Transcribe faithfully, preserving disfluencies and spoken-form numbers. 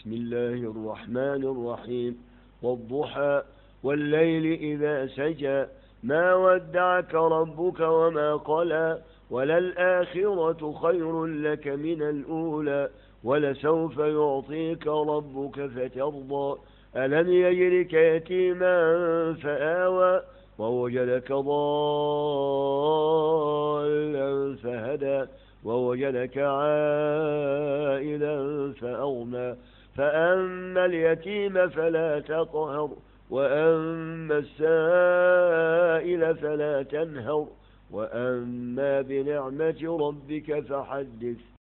بسم الله الرحمن الرحيم والضحى والليل إذا سجى ما ودعك ربك وما قلى وللآخرة خير لك من الأولى ولسوف يعطيك ربك فترضى ألم يجرك يتيما فآوى ووجدك ضالا فهدى ووجدك عائلا فأغنى فأما اليتيم فلا تقهر وأما السائل فلا تنهر وأما بنعمة ربك فحدث